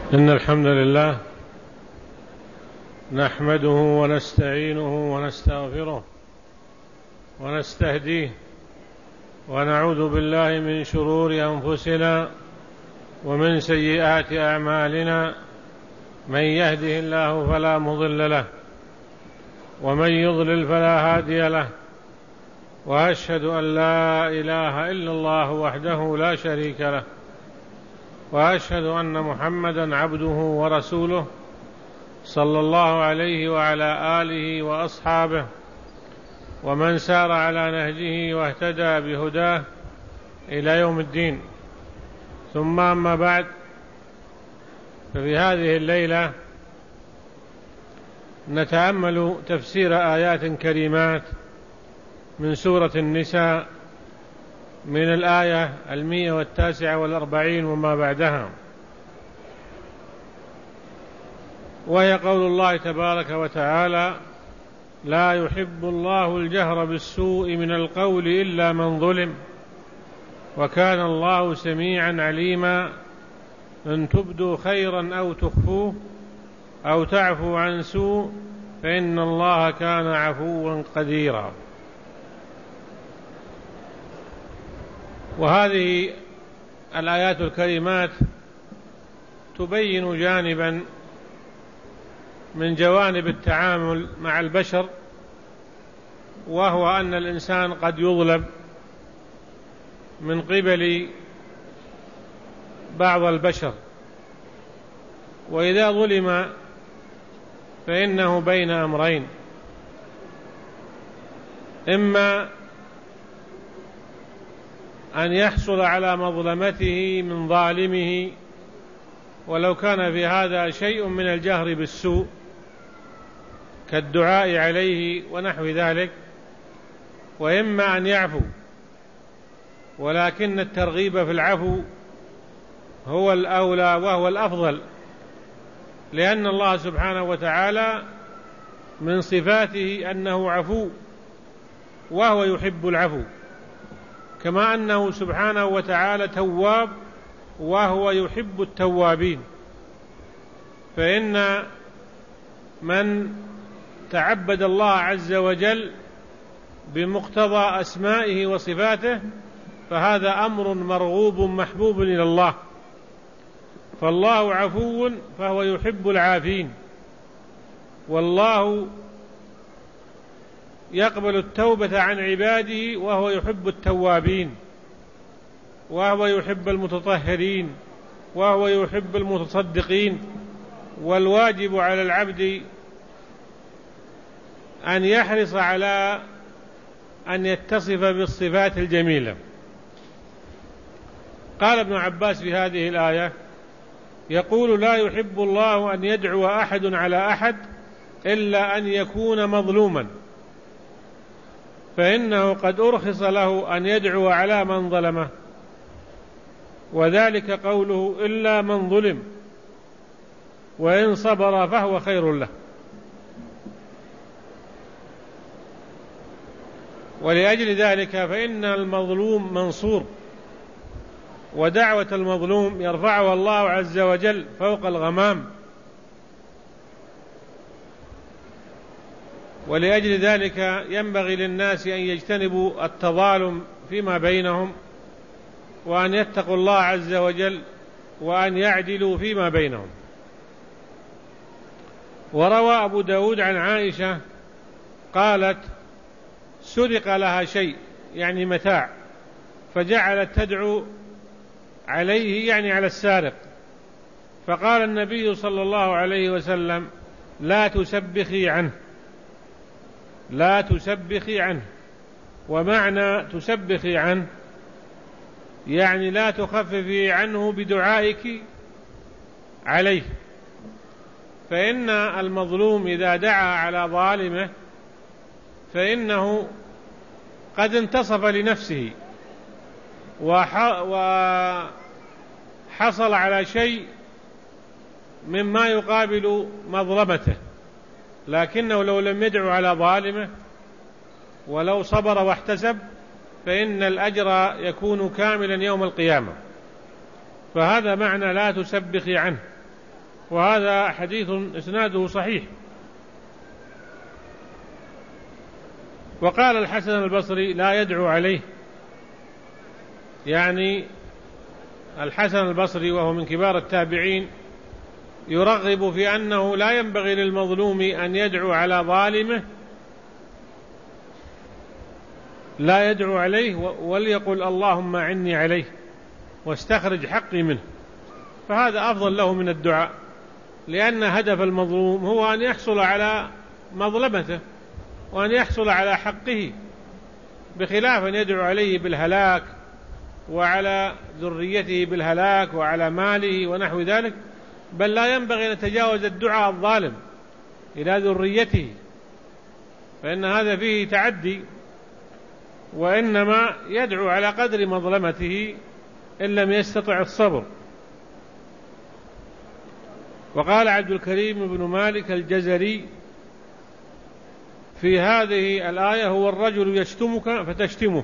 إن الحمد لله نحمده ونستعينه ونستغفره ونستهديه ونعوذ بالله من شرور أنفسنا ومن سيئات أعمالنا. من يهده الله فلا مضل له ومن يضلل فلا هادي له، وأشهد أن لا إله إلا الله وحده لا شريك له، وأشهد أن محمدًا عبده ورسوله صلى الله عليه وعلى آله وأصحابه ومن سار على نهجه واهتدى بهداه إلى يوم الدين. ثم أما بعد، ففي هذه الليلة نتأمل تفسير آيات كريمات من سورة النساء من الآية 149 وما بعدها، وهي قول الله تبارك وتعالى: لا يحب الله الجهر بالسوء من القول إلا من ظلم وكان الله سميعا عليما. إن تبدوا خيرا أو تخفوه أو تعفوا عن سوء فإن الله كان عفوا قديرا. وهذه الآيات الكريمات تبين جانبا من جوانب التعامل مع البشر، وهو أن الإنسان قد يظلم من قبل بعض البشر، وإذا ظلم فإنه بين أمرين: إما أن يحصل على مظلمته من ظالمه ولو كان في هذا شيء من الجهر بالسوء كالدعاء عليه ونحو ذلك، وإما أن يعفو، ولكن الترغيب في العفو هو الأولى وهو الأفضل، لأن الله سبحانه وتعالى من صفاته أنه عفو وهو يحب العفو، كما أنه سبحانه وتعالى تواب وهو يحب التوابين. فإن من تعبد الله عز وجل بمقتضى أسمائه وصفاته فهذا أمر مرغوب محبوب إلى الله، فالله عفو فهو يحب العافين، والله يقبل التوبة عن عباده وهو يحب التوابين، وهو يحب المتطهرين، وهو يحب المتصدقين. والواجب على العبد أن يحرص على أن يتصف بالصفات الجميلة. قال ابن عباس في هذه الآية يقول: لا يحب الله أن يدعو أحد على أحد إلا أن يكون مظلوما، فإنه قد أرخص له أن يدعو على من ظلمه، وذلك قوله: إلا من ظلم، وإن صبر فهو خير له. ولأجل ذلك فإن المظلوم منصور، ودعوة المظلوم يرفعها الله عز وجل فوق الغمام. ولأجل ذلك ينبغي للناس أن يجتنبوا التظالم فيما بينهم، وأن يتقوا الله عز وجل، وأن يعدلوا فيما بينهم. وروى أبو داود عن عائشة قالت: سرق لها شيء، يعني متاع، فجعلت تدعو عليه، يعني على السارق، فقال النبي صلى الله عليه وسلم: لا تسبخي عنه، لا تسبخي عنه. ومعنى تسبخي عنه يعني لا تخففي عنه بدعائك عليه، فإن المظلوم إذا دعا على ظالمه فإنه قد انتصف لنفسه وحصل على شيء مما يقابل مظلمته، لكنه لو لم يدعو على ظالمه ولو صبر واحتسب فإن الأجر يكون كاملا يوم القيامة. فهذا معنى لا تسبخي عنه، وهذا حديث إسناده صحيح. وقال الحسن البصري لا يدعو عليه، يعني الحسن البصري وهو من كبار التابعين يرغب في أنه لا ينبغي للمظلوم أن يدعو على ظالمه، لا يدعو عليه وليقل اللهم أعني عليه واستخرج حقي منه، فهذا أفضل له من الدعاء، لأن هدف المظلوم هو أن يحصل على مظلمته وأن يحصل على حقه، بخلاف أن يدعو عليه بالهلاك وعلى ذريته بالهلاك وعلى ماله ونحو ذلك. بل لا ينبغي أن يتجاوز الدعاء الظالم إلى ذريته، فإن هذا فيه تعدي، وإنما يدعو على قدر مظلمته إن لم يستطع الصبر. وقال عبد الكريم بن مالك الجزري في هذه الآية: هو الرجل يشتمك فتشتمه،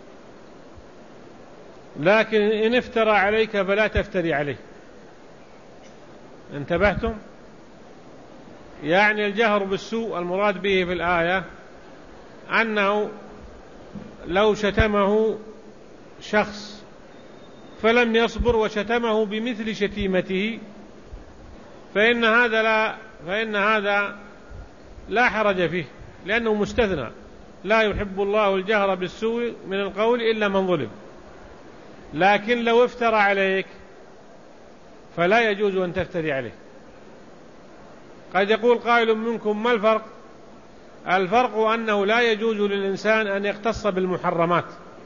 لكن إن افترى عليك فلا تفتري عليه. انتبهتم؟ يعني الجهر بالسوء المراد به في الآية أنه لو شتمه شخص فلم يصبر وشتمه بمثل شتيمته فإن هذا لا حرج فيه، لأنه مستثنى. لا يحب الله الجهر بالسوء من القول إلا من ظلم. لكن لو افترى عليك فلا يجوز أن تفتري عليه. قد يقول قائل منكم: ما الفرق؟ الفرق أنه لا يجوز للإنسان أن يختص بالمحرمات،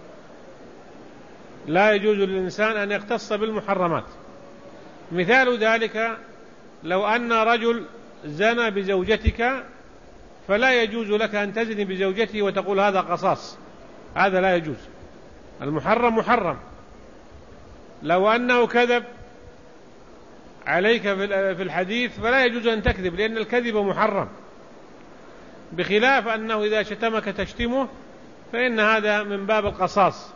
لا يجوز للإنسان أن يختص بالمحرمات. مثال ذلك لو أن رجل زنى بزوجتك فلا يجوز لك أن تزني بزوجته وتقول هذا قصاص، هذا لا يجوز، المحرم محرم. لو أنه كذب عليك في الحديث فلا يجوز أن تكذب، لأن الكذب محرم، بخلاف أنه إذا شتمك تشتمه فإن هذا من باب القصاص.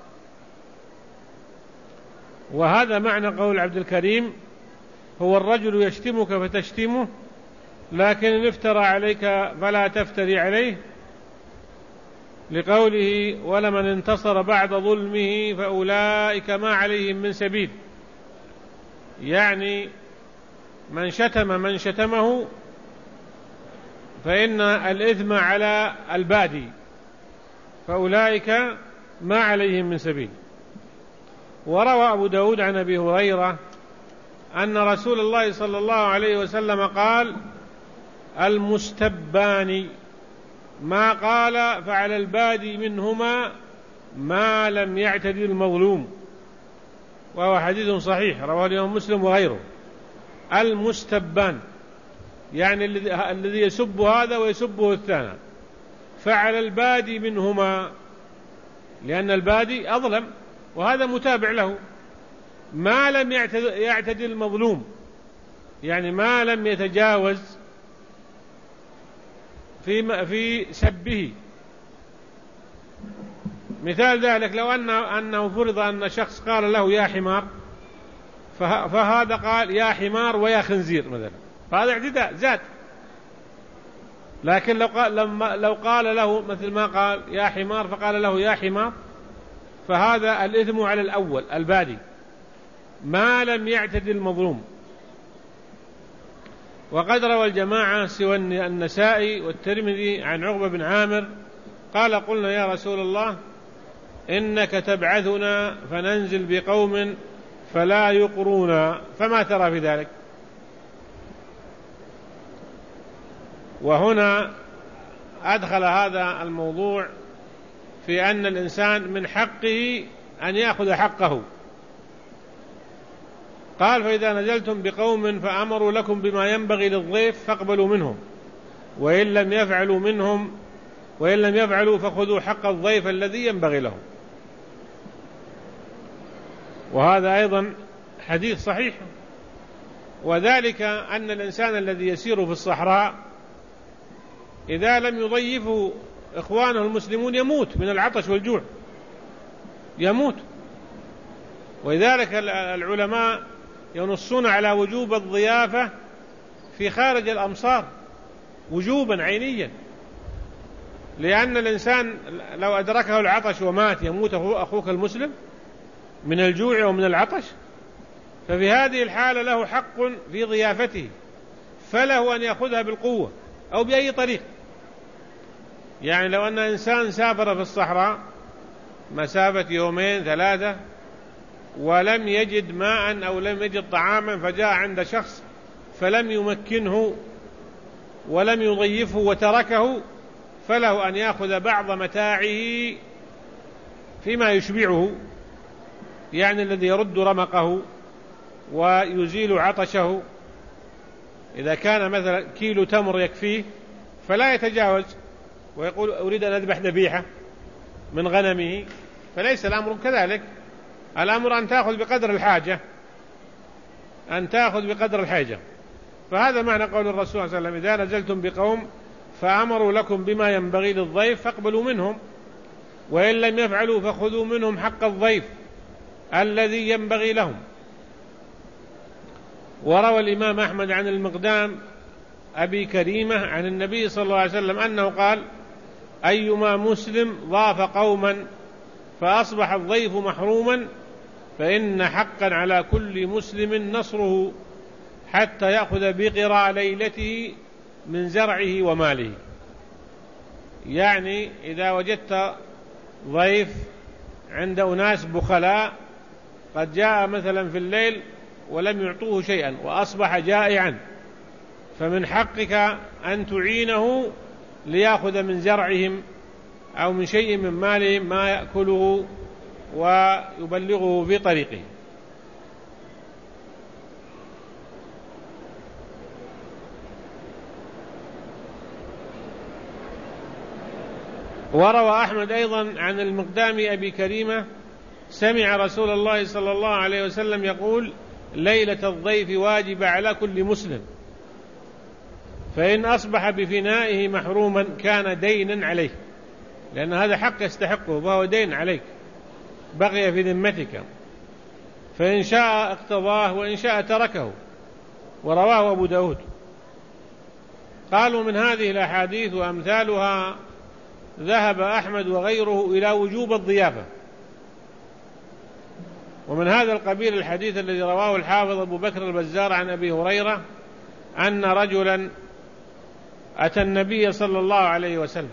وهذا معنى قول عبد الكريم: هو الرجل يشتمك فتشتمه، لكن إن افترى عليك فلا تفتري عليه، لقوله: ولمن انتصر بعد ظلمه فأولئك ما عليهم من سبيل. يعني من شتم من شتمه فإن الإثم على البادي، فأولئك ما عليهم من سبيل. وروى أبو داود عن أبي هريرة أن رسول الله صلى الله عليه وسلم قال: المستبان، ما قال فعلى البادي منهما ما لم يعتدي المظلوم، وهو حديث صحيح رواه الإمام مسلم وغيره. المستبان يعني الذي يسب هذا ويسبه الثاني، فعلى البادي منهما، لأن البادي أظلم وهذا متابع له، ما لم يعتدي المظلوم، يعني ما لم يتجاوز في سبه. مثال ذلك لو أنه فرض أن شخص قال له يا حمار، فهذا قال يا حمار ويا خنزير مثلا، فهذا اعتداء زاد. لكن لو قال له مثل ما قال يا حمار فقال له يا حمار، فهذا الإثم على الأول البادي ما لم يعتدي المظلوم. وقد روى الجماعة سوى النسائي والترمذي عن عقبة بن عامر قال: قلنا يا رسول الله إنك تبعثنا فننزل بقوم فلا يقرونا، فما ترى في ذلك؟ وهنا أدخل هذا الموضوع في أن الإنسان من حقه أن يأخذ حقه. قال: فإذا نزلتم بقوم فأمروا لكم بما ينبغي للضيف فاقبلوا منهم، وإن لم يفعلوا فخذوا حق الضيف الذي ينبغي له. وهذا أيضا حديث صحيح. وذلك أن الإنسان الذي يسير في الصحراء إذا لم يضيفه إخوانه المسلمون يموت من العطش والجوع، يموت. ولذلك العلماء ينصون على وجوب الضيافة في خارج الأمصار وجوبا عينيا، لأن الإنسان لو أدركه العطش ومات يموت أخوك المسلم من الجوع ومن العطش. ففي هذه الحالة له حق في ضيافته، فله أن يأخذها بالقوة أو بأي طريق. يعني لو أن إنسان سافر في الصحراء مسافة 2-3 ولم يجد ماء أو لم يجد طعاما، فجاء عند شخص فلم يمكنه ولم يضيفه وتركه، فله أن يأخذ بعض متاعه فيما يشبعه، يعني الذي يرد رمقه ويزيل عطشه. إذا كان مثلا كيلو تمر يكفيه فلا يتجاوز ويقول أريد أن أذبح ذبيحة من غنمه، فليس الأمر كذلك. الأمر أن تأخذ بقدر الحاجة، أن تأخذ بقدر الحاجة. فهذا معنى قول الرسول صلى الله عليه وسلم: إذا نزلتم بقوم فأمروا لكم بما ينبغي للضيف فاقبلوا منهم، وإن لم يفعلوا فخذوا منهم حق الضيف الذي ينبغي لهم. وروى الإمام أحمد عن المقدام أبي كريمة عن النبي صلى الله عليه وسلم أنه قال: أيما مسلم ضاف قوما فأصبح الضيف محروما فإن حقا على كل مسلم نصره حتى يأخذ بقراء ليلته من زرعه وماله. يعني إذا وجدت ضيف عند أناس بخلاء قد جاء مثلا في الليل ولم يعطوه شيئا وأصبح جائعا، فمن حقك أن تعينه ليأخذ من زرعهم أو من شيء من مالهم ما يأكله ويبلغه في طريقه. وروى أحمد أيضا عن المقدام أبي كريمة سمع رسول الله صلى الله عليه وسلم يقول: ليلة الضيف واجب على كل مسلم، فإن أصبح بفنائه محروما كان دينا عليه، لأن هذا حق يستحقه وهو دين عليك بقي في ذمتك، فإن شاء اقتضاه وإن شاء تركه. ورواه أبو داود. قالوا: من هذه الأحاديث وأمثالها ذهب أحمد وغيره إلى وجوب الضيافة. ومن هذا القبيل الحديث الذي رواه الحافظ أبو بكر البزار عن أبي هريرة أن رجلا أتى النبي صلى الله عليه وسلم.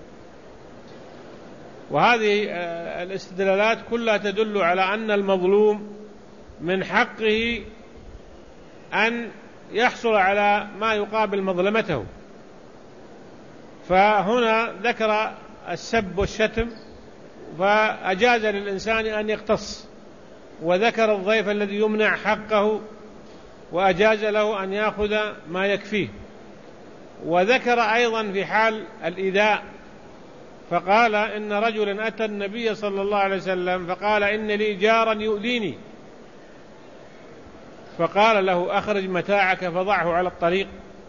وهذه الاستدلالات كلها تدل على أن المظلوم من حقه أن يحصل على ما يقابل مظلمته. فهنا ذكر السب والشتم فأجاز للإنسان أن يقتص، وذكر الضيف الذي يمنع حقه وأجاز له أن يأخذ ما يكفيه، وذكر أيضا في حال الإيذاء فقال: إن رجلا أتى النبي صلى الله عليه وسلم فقال: إن لي جارا يؤذيني، فقال له: أخرج متاعك فضعه على الطريق.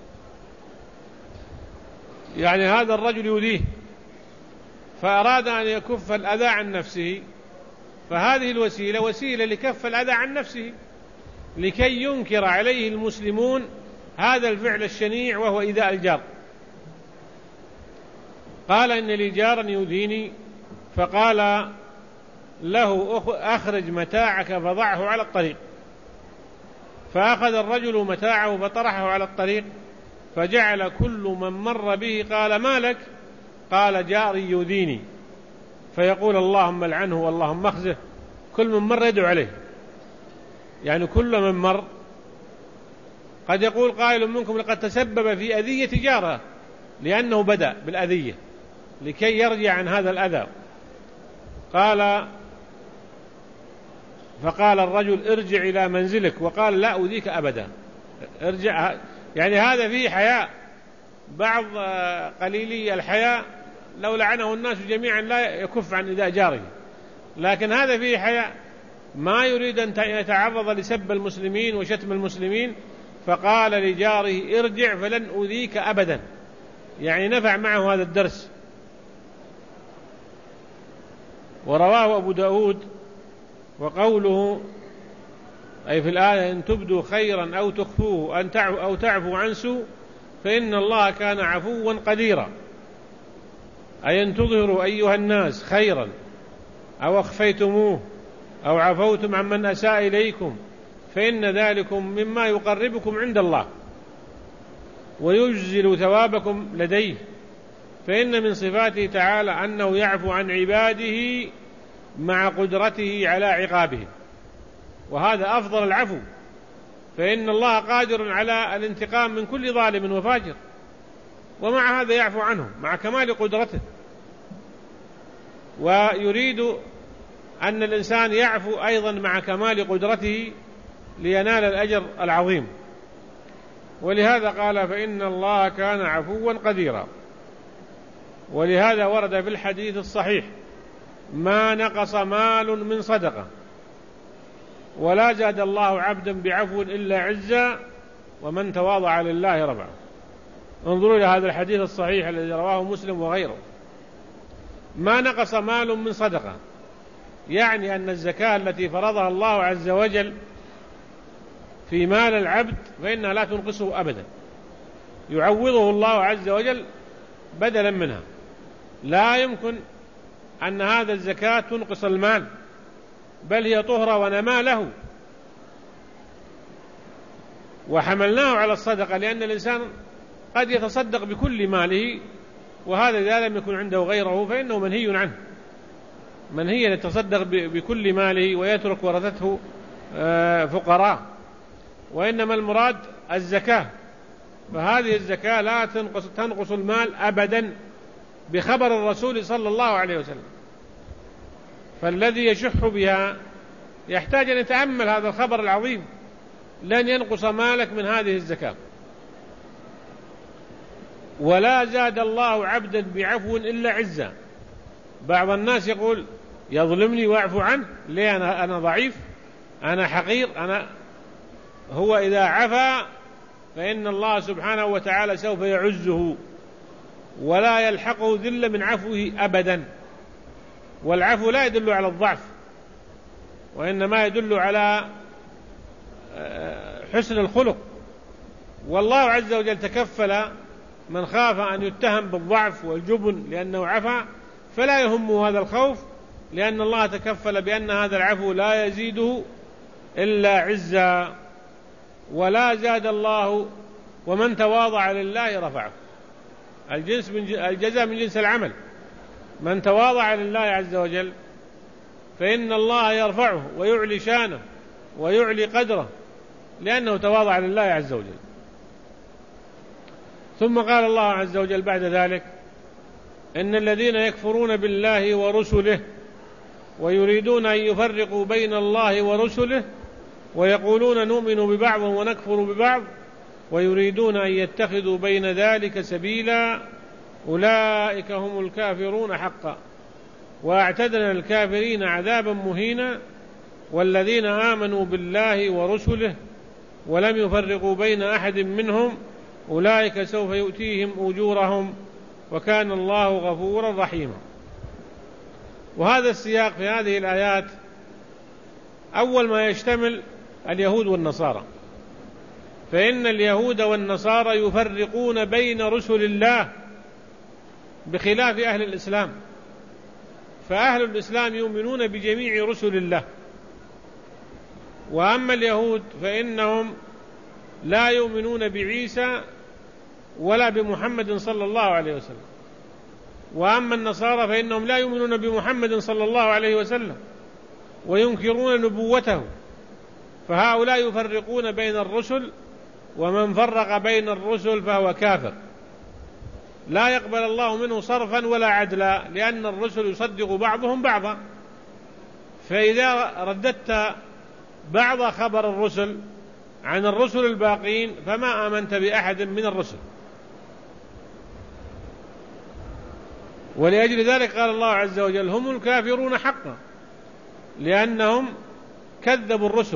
يعني هذا الرجل يؤذيه فأراد أن يكف الأذى عن نفسه، فهذه الوسيلة وسيلة لكف الأذى عن نفسه لكي ينكر عليه المسلمون هذا الفعل الشنيع وهو إيذاء الجار. قال: إن لي جارا يؤذيني، فقال له: أخرج متاعك فضعه على الطريق. فأخذ الرجل متاعه فطرحه على الطريق، فجعل كل من مر به قال: ما لك؟ قال: جاري يؤذيني. فيقول: اللهم لعنه واللهم اخزه. كل من مر يدعو عليه، يعني كل من مر. قد يقول قائل منكم: لقد تسبب في أذية جاره لأنه بدأ بالأذية لكي يرجع عن هذا الأذى. فقال الرجل: ارجع إلى منزلك. وقال: لا أؤذيك أبدا، ارجع. يعني هذا فيه حياء. بعض قليلي الحياء لو لعنه الناس جميعا لا يكف عن إيذاء جاره، لكن هذا فيه حياء، ما يريد أن يتعرض لسب المسلمين وشتم المسلمين، فقال لجاره: ارجع فلن أؤذيك أبدا. يعني نفع معه هذا الدرس. ورواه أبو داود. وقوله أي في الآية إن تبدوا خيرا أو تخفوه أو تعفو عن سوء فإن الله كان عفوا قديرا، أي أن تظهروا أيها الناس خيرا أو أخفيتموه أو عفوتم عمن أساء إليكم فإن ذلكم مما يقربكم عند الله ويجزل ثوابكم لديه، فإن من صفاته تعالى أنه يعفو عن عباده مع قدرته على عقابهم، وهذا أفضل العفو، فإن الله قادر على الانتقام من كل ظالم وفاجر، ومع هذا يعفو عنه مع كمال قدرته. ويريد أن الإنسان يعفو أيضا مع كمال قدرته لينال الأجر العظيم، ولهذا قال فإن الله كان عفوا قديرا. ولهذا ورد في الحديث الصحيح ما نقص مال من صدقة ولا زاد الله عبدا بعفو إلا عزا ومن تواضع لله رفعه. انظروا إلى هذا الحديث الصحيح الذي رواه مسلم وغيره. ما نقص مال من صدقة، يعني أن الزكاة التي فرضها الله عز وجل في مال العبد فإنها لا تنقصه أبدا، يعوضه الله عز وجل بدلا منها. لا يمكن أن هذا الزكاة تنقص المال، بل هي طهرة ونماء له. وحملناه على الصدقة لأن الإنسان قد يتصدق بكل ماله، وهذا إذا لم يكن عنده غيره فإنه منهي عنه، منهي أن يتصدق بكل ماله ويترك ورثته فقراء، وإنما المراد الزكاة. فهذه الزكاة لا تنقص المال أبدا بخبر الرسول صلى الله عليه وسلم، فالذي يشح بها يحتاج أن يتأمل هذا الخبر العظيم، لن ينقص مالك من هذه الزكاة. ولا زاد الله عبدا بعفو إلا عزا. بعض الناس يقول يظلمني وأعفو عنه، ليه؟ أنا ضعيف، أنا حقير، هو إذا عفا فإن الله سبحانه وتعالى سوف يعزه ولا يلحقه ذل من عفوه أبدا. والعفو لا يدل على الضعف، وإنما يدل على حسن الخلق. والله عز وجل تكفل من خاف أن يتهم بالضعف والجبن لأنه عفا فلا يهمه هذا الخوف، لأن الله تكفل بأن هذا العفو لا يزيده إلا عزا. ولا زاد الله ومن تواضع لله رفعه. الجزاء من جنس العمل. من تواضع لله عز وجل فإن الله يرفعه ويعلي شانه ويعلي قدره لأنه تواضع لله عز وجل. ثم قال الله عز وجل بعد ذلك إن الذين يكفرون بالله ورسله ويريدون أن يفرقوا بين الله ورسله ويقولون نؤمن ببعض ونكفر ببعض ويريدون أن يتخذوا بين ذلك سبيلا أولئك هم الكافرون حقا وأعتدنا الكافرين عذابا مهينا. والذين آمنوا بالله ورسله ولم يفرقوا بين أحد منهم أولئك سوف يؤتيهم أجورهم وكان الله غفورا رحيما. وهذا السياق في هذه الآيات أول ما يشتمل اليهود والنصارى، فإن اليهود والنصارى يفرقون بين رسل الله بخلاف أهل الإسلام، فأهل الإسلام يؤمنون بجميع رسل الله، وأما اليهود فإنهم لا يؤمنون بعيسى ولا بمحمد صلى الله عليه وسلم، وأما النصارى فإنهم لا يؤمنون بمحمد صلى الله عليه وسلم وينكرون نبوته، فهؤلاء يفرقون بين الرسل، ومن فرق بين الرسل فهو كافر لا يقبل الله منه صرفا ولا عدلا، لأن الرسل يصدق بعضهم بعضا، فإذا رددت بعض خبر الرسل عن الرسل الباقين فما آمنت بأحد من الرسل. ولأجل ذلك قال الله عز وجل هم الكافرون حقا لأنهم كذبوا الرسل.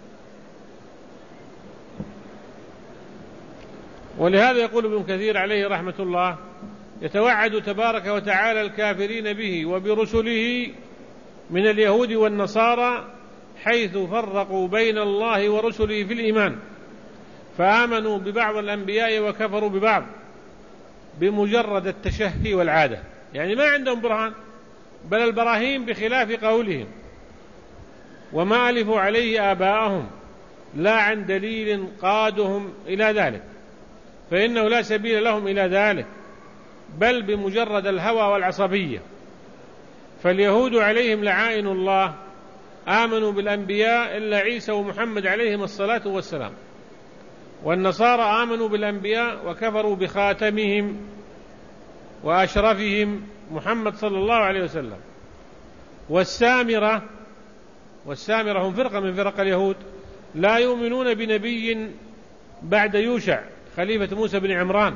ولهذا يقول ابن كثير عليه رحمة الله يتوعد تبارك وتعالى الكافرين به وبرسله من اليهود والنصارى حيث فرقوا بين الله ورسله في الإيمان، فآمنوا ببعض الأنبياء وكفروا ببعض بمجرد التشهي والعادة، يعني ما عندهم برهان، بل البراهين بخلاف قولهم وما ألفوا عليه آباءهم لا عن دليل قادهم إلى ذلك، فإنه لا سبيل لهم إلى ذلك، بل بمجرد الهوى والعصبية. فاليهود عليهم لعائن الله آمنوا بالأنبياء إلا عيسى ومحمد عليهم الصلاة والسلام، والنصارى آمنوا بالأنبياء وكفروا بخاتمهم وأشرفهم محمد صلى الله عليه وسلم. والسامرة هم فرقة من فرق اليهود لا يؤمنون بنبي بعد يوشع خليفة موسى بن عمران.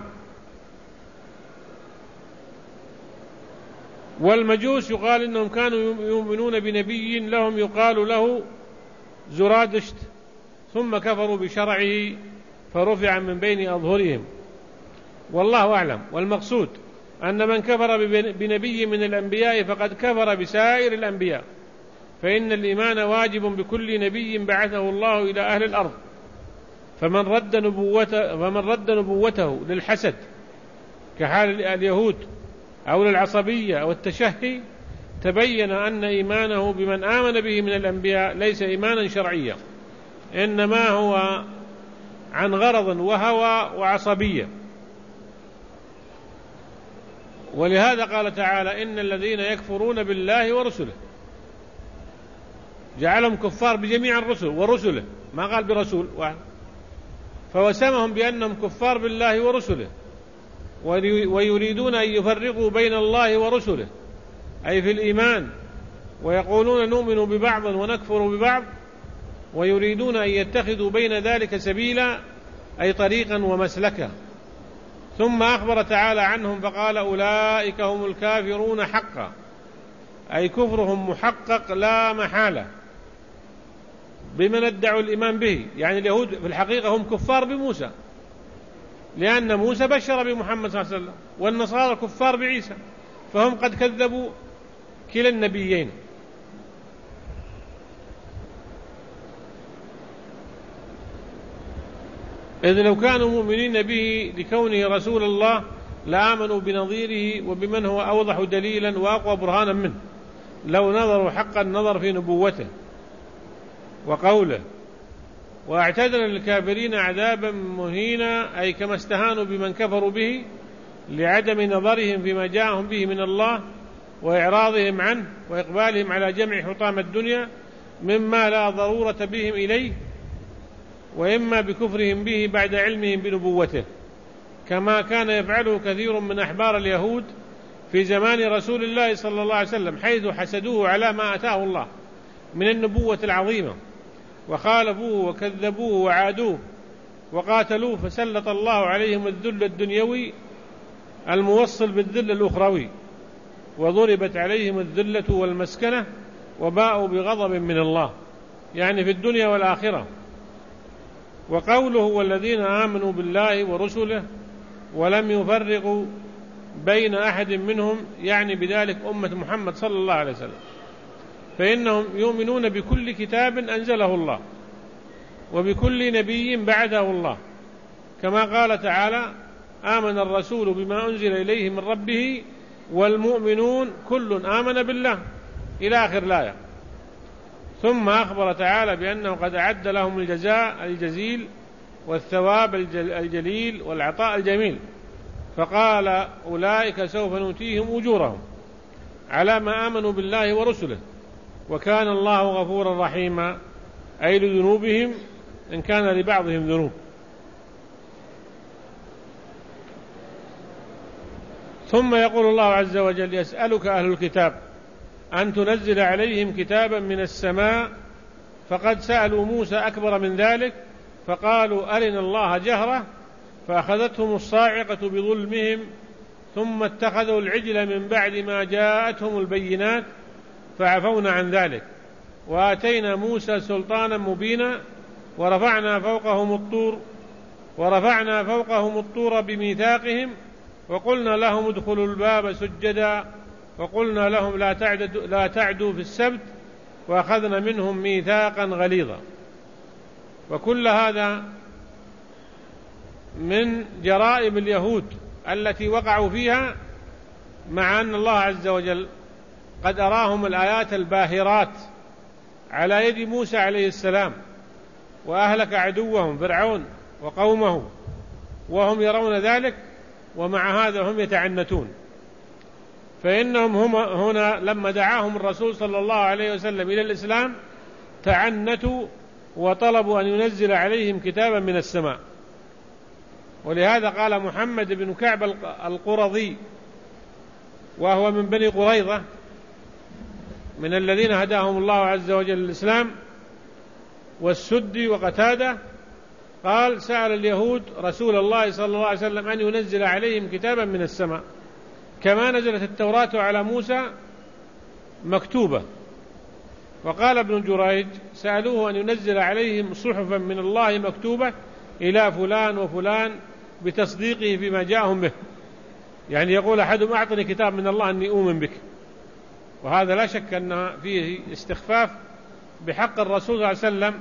والمجوس يقال إنهم كانوا يؤمنون بنبي لهم يقال له زرادشت، ثم كفروا بشرعه فرفع من بين أظهرهم، والله أعلم. والمقصود أن من كفر بنبي من الأنبياء فقد كفر بسائر الأنبياء، فإن الإيمان واجب بكل نبي بعثه الله إلى أهل الأرض، فمن رد نبوته للحسد كحال اليهود أو للعصبية أو التشهي تبين أن إيمانه بمن آمن به من الأنبياء ليس إيمانا شرعيا، إنما هو عن غرض وهوى وعصبية. ولهذا قال تعالى إن الذين يكفرون بالله ورسله، جعلهم كفار بجميع الرسل ورسله، ما قال برسول واحد، فوسمهم بأنهم كفار بالله ورسله، ويريدون أن يفرقوا بين الله ورسله أي في الإيمان، ويقولون نؤمن ببعض ونكفر ببعض، ويريدون أن يتخذوا بين ذلك سبيلا أي طريقا ومسلكا. ثم أخبر تعالى عنهم فقال أولئك هم الكافرون حقا، أي كفرهم محقق لا محالة بمن ادعوا الإيمان به. يعني اليهود في الحقيقة هم كفار بموسى، لأن موسى بشر بمحمد صلى الله عليه وسلم، والنصارى كفار بعيسى، فهم قد كذبوا كلا النبيين. إذ لو كانوا مؤمنين به لكونه رسول الله لآمنوا بنظيره وبمن هو أوضح دليلا وأقوى برهانا منه، لو نظروا حق النظر في نبوته وقوله. واعتدنا للكافرين عذابا مهينا، أي كما استهانوا بمن كفروا به لعدم نظرهم فيما جاءهم به من الله وإعراضهم عنه وإقبالهم على جمع حطام الدنيا مما لا ضرورة بهم إليه، وإما بكفرهم به بعد علمهم بنبوته، كما كان يفعله كثير من أحبار اليهود في زمان رسول الله صلى الله عليه وسلم، حيث حسدوه على ما أتاه الله من النبوة العظيمة، وخالفوه وكذبوه وعادوه وقاتلوه، فسلط الله عليهم الذل الدنيوي الموصل بالذل الأخروي، وضربت عليهم الذلة والمسكنة، وباءوا بغضب من الله يعني في الدنيا والآخرة. وقوله والذين آمنوا بالله ورسله ولم يفرقوا بين أحد منهم، يعني بذلك أمة محمد صلى الله عليه وسلم، فإنهم يؤمنون بكل كتاب أنزله الله وبكل نبي بعثه الله، كما قال تعالى آمن الرسول بما أنزل إليه من ربه والمؤمنون كل آمن بالله إلى آخر الآية. ثم أخبر تعالى بأنه قد أعد لهم الجزاء الجزيل والثواب الجليل والعطاء الجميل، فقال أولئك سوف نؤتيهم أجورهم على ما آمنوا بالله ورسله، وكان الله غفورا رحيما، أي لذنوبهم إن كان لبعضهم ذنوب. ثم يقول الله عز وجل يسألك أهل الكتاب أن تنزل عليهم كتابا من السماء، فقد سألوا موسى أكبر من ذلك فقالوا أرنا الله جهرة، فأخذتهم الصاعقة بظلمهم، ثم اتخذوا العجل من بعد ما جاءتهم البينات فعفونا عن ذلك، وآتينا موسى سلطانا مبينا، ورفعنا فوقهم الطور بميثاقهم، وقلنا لهم ادخلوا الباب سجدا، وقلنا لهم لا تعدوا في السبت، وأخذنا منهم ميثاقا غليظا. وكل هذا من جرائم اليهود التي وقعوا فيها، مع أن الله عز وجل قد أراهم الآيات الباهرات على يد موسى عليه السلام، وأهلك عدوهم فرعون وقومه وهم يرون ذلك، ومع هذا هم يتعنتون. فإنهم هم هنا لما دعاهم الرسول صلى الله عليه وسلم إلى الإسلام تعنتوا وطلبوا أن ينزل عليهم كتابا من السماء. ولهذا قال محمد بن كعب القرظي، وهو من بني قريظة من الذين هداهم الله عز وجل الإسلام، والسدي وقتادة، قال: سأل اليهود رسول الله صلى الله عليه وسلم أن ينزل عليهم كتابا من السماء كما نزلت التوراة على موسى مكتوبة. وقال ابن جريج: سألوه أن ينزل عليهم صحفا من الله مكتوبة إلى فلان وفلان بتصديقه فيما جاءهم به، يعني يقول أحدهم: أعطني كتاب من الله أني أؤمن بك. وهذا لا شك أن فيه استخفاف بحق الرسول صلى الله عليه وسلم،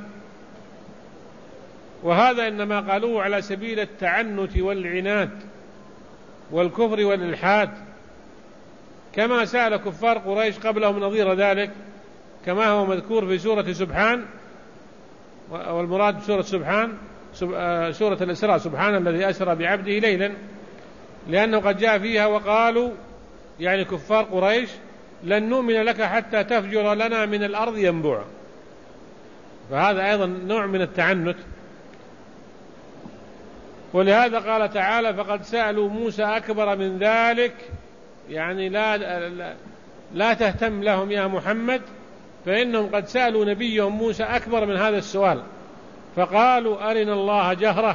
وهذا إنما قالوه على سبيل التعنت والعناد والكفر والإلحاد، كما سأل كفار قريش قبلهم نظير ذلك، كما هو مذكور في سورة سبحان، والمراد بسورة سبحان سورة الإسراء: سبحان الذي أسرى بعبده ليلا، لأنه قد جاء فيها وقالوا يعني كفار قريش: لن نؤمن لك حتى تفجر لنا من الأرض ينبوعا. فهذا أيضا نوع من التعنت. ولهذا قال تعالى: فقد سألوا موسى أكبر من ذلك، يعني لا تهتم لهم يا محمد، فإنهم قد سألوا نبيهم موسى أكبر من هذا السؤال، فقالوا: أرنا الله جهرة.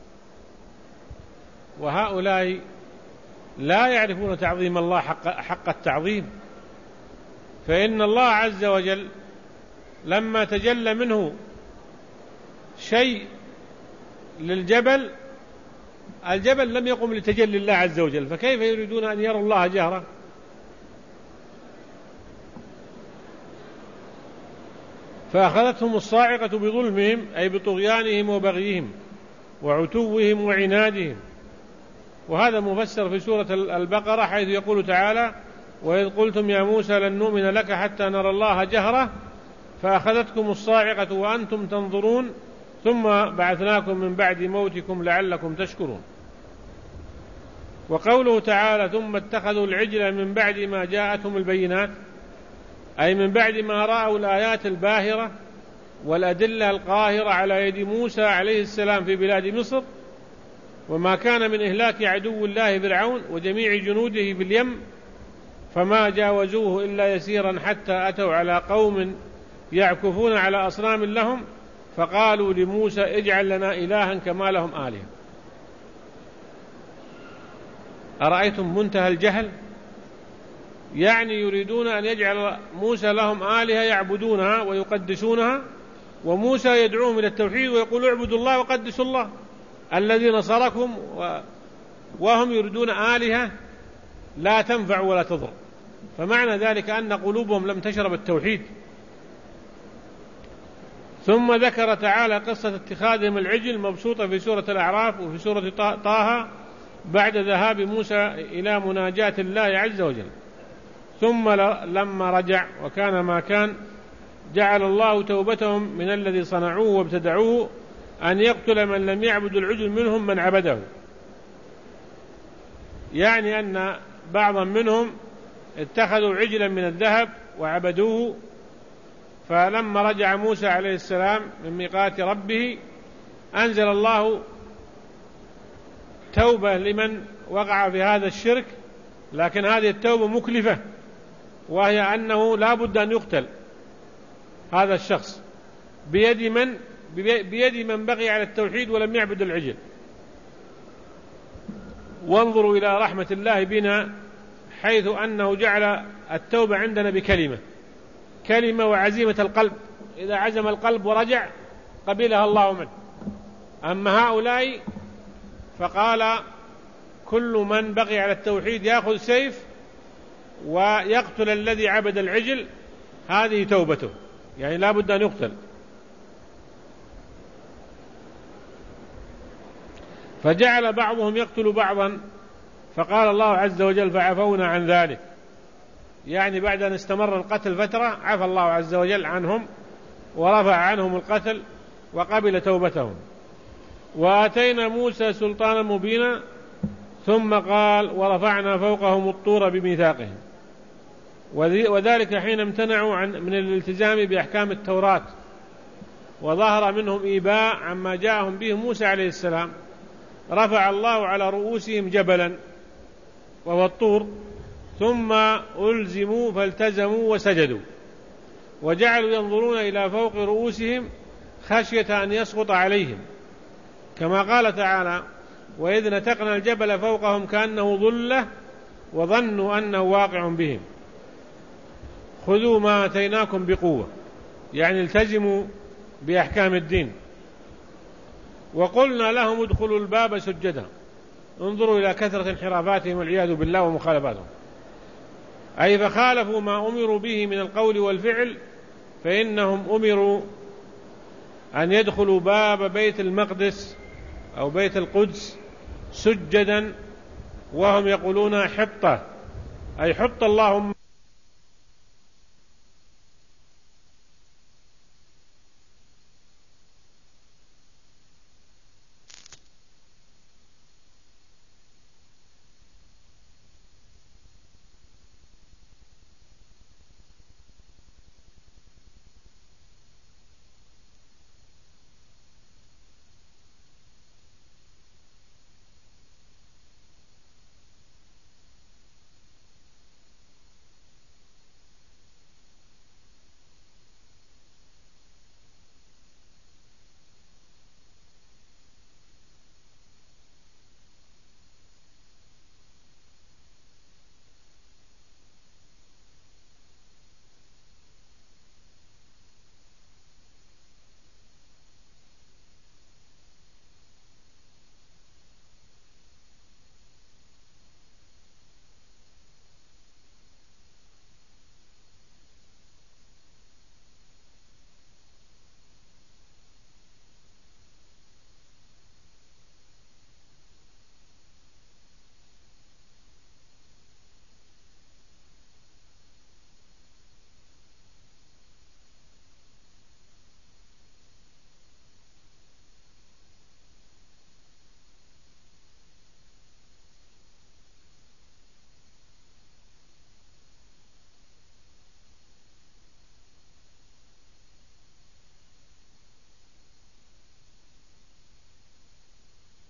وهؤلاء لا يعرفون تعظيم الله حق التعظيم، فإن الله عز وجل لما تجلى منه شيء للجبل، الجبل لم يقم لتجلي الله عز وجل، فكيف يريدون أن يروا الله جهرة؟ فأخذتهم الصاعقة بظلمهم، أي بطغيانهم وبغيهم وعتوهم وعنادهم. وهذا مفسر في سورة البقرة، حيث يقول تعالى: وإذ قلتم يا موسى لن نؤمن لك حتى نرى الله جهرة فأخذتكم الصاعقة وأنتم تنظرون ثم بعثناكم من بعد موتكم لعلكم تشكرون. وقوله تعالى: ثم اتخذوا العجل من بعد ما جاءتهم البينات، أي من بعد ما رأوا الآيات الباهرة والأدلة القاهرة على يد موسى عليه السلام في بلاد مصر، وما كان من إهلاك عدو الله فرعون وجميع جنوده في اليم، فما جاوزوه إلا يسيرا حتى أتوا على قوم يعكفون على أصنام لهم، فقالوا لموسى: اجعل لنا إلها كما لهم آلهة. أرأيتم منتهى الجهل؟ يعني يريدون أن يجعل موسى لهم آلهة يعبدونها ويقدسونها، وموسى يدعوهم إلى التوحيد ويقول: اعبدوا الله وقدسوا الله الذي نصركم، وهم يريدون آلهة لا تنفع ولا تضر. فمعنى ذلك أن قلوبهم لم تشرب التوحيد. ثم ذكر تعالى قصة اتخاذهم العجل مبسوطة في سورة الأعراف وفي سورة طه بعد ذهاب موسى إلى مناجاة الله عز وجل. ثم لما رجع وكان ما كان، جعل الله توبتهم من الذي صنعوه وابتدعوه أن يقتل من لم يعبد العجل منهم من عبده، يعني أن بعضا منهم اتخذوا عجلا من الذهب وعبدوه. فلما رجع موسى عليه السلام من ميقات ربه أنزل الله توبة لمن وقع في هذا الشرك، لكن هذه التوبة مكلفة، وهي أنه لا بد أن يقتل هذا الشخص بيد من بقي على التوحيد ولم يعبد العجل. وانظروا إلى رحمة الله بنا، حيث أنه جعل التوبة عندنا كلمة وعزيمة القلب، إذا عزم القلب ورجع قبلها الله منه. أما هؤلاء فقال: كل من بقي على التوحيد يأخذ سيف ويقتل الذي عبد العجل، هذه توبته. يعني لا بد أن يقتل. فجعل بعضهم يقتل بعضا، فقال الله عز وجل فعفونا عن ذلك، يعني بعد أن استمر القتل فترة عفى الله عز وجل عنهم ورفع عنهم القتل وقبل توبتهم. وآتينا موسى سلطانا مبينا، ثم قال ورفعنا فوقهم الطور بميثاقهم، وذلك حين امتنعوا من الالتزام بأحكام التوراة، وظهر منهم إيباء عما جاءهم به موسى عليه السلام، رفع الله على رؤوسهم جبلا وهو الطور، ثم ألزموا فالتزموا وسجدوا، وجعلوا ينظرون إلى فوق رؤوسهم خشية أن يسقط عليهم، كما قال تعالى وإذ نتقنا الجبل فوقهم كأنه ظلة وظنوا أنه واقع بهم. خذوا ما آتيناكم بقوة، يعني التزموا بأحكام الدين. وقلنا لهم ادخلوا الباب سجدا، انظروا إلى كثرة انحرافاتهم والعياذ بالله ومخالفاتهم، أي فخالفوا ما أمروا به من القول والفعل، فإنهم أمروا أن يدخلوا باب بيت المقدس أو بيت القدس سجدا، وهم يقولون حطة، أي حط اللهم